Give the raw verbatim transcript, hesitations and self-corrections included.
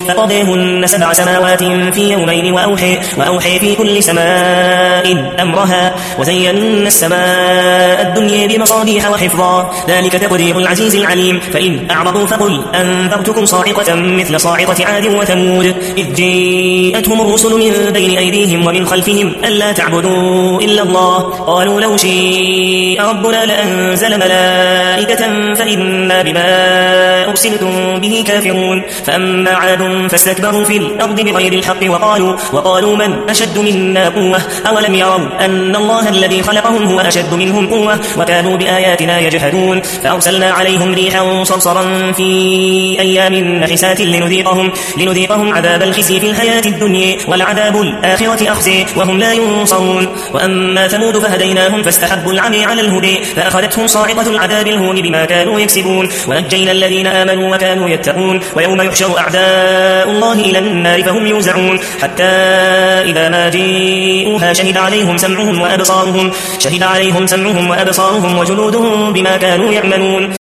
فقضيهن سبع سماوات في يومين وأوحي, وأوحي في كل سماء أمرها وزينا السماء الدنيا بمصابيح وحفظا ذلك تقدير العزيز العليم. فإن أعرضوا فقل أنذرتكم صاعقة مثل صاعقة عاد وثمود إذ جاءتهم الرسل من بين أيديهم ومن خلفهم ألا تعبدوا إلا الله قالوا لو شاء ربنا لأنزل ملائكة فإنا بما أرسلتم به كافرون. فأما عاد فاستكبروا في الأرض بغير الحق وقالوا, وقالوا من أشد منا قوة أولم يروا أن الله الذي خلقهم هو أشد منهم قوة وكانوا بآياتنا يجحدون. فأرسلنا عليهم ريحا صرصرا في أيام نحسات لنذيقهم, لنذيقهم عذاب الخزي في الحياة الدنيا ولعذاب الآخرة أخزي وهم لا ينصرون. وأما ثمود فهديناهم فاستحبوا العمي على الهدي فأخذتهم صاعقة العذاب الهون بما كانوا يكسبون ونجينا الذين آمنوا وكانوا يتقون. ويوم يحشر أعداء الله إلى النار فهم يوزعون حتى إذا ما جاءوها شهد عليهم سمعهم وأبصارهم, شهد عليهم سمعهم وأبصارهم وجلودهم بما كانوا يعملون.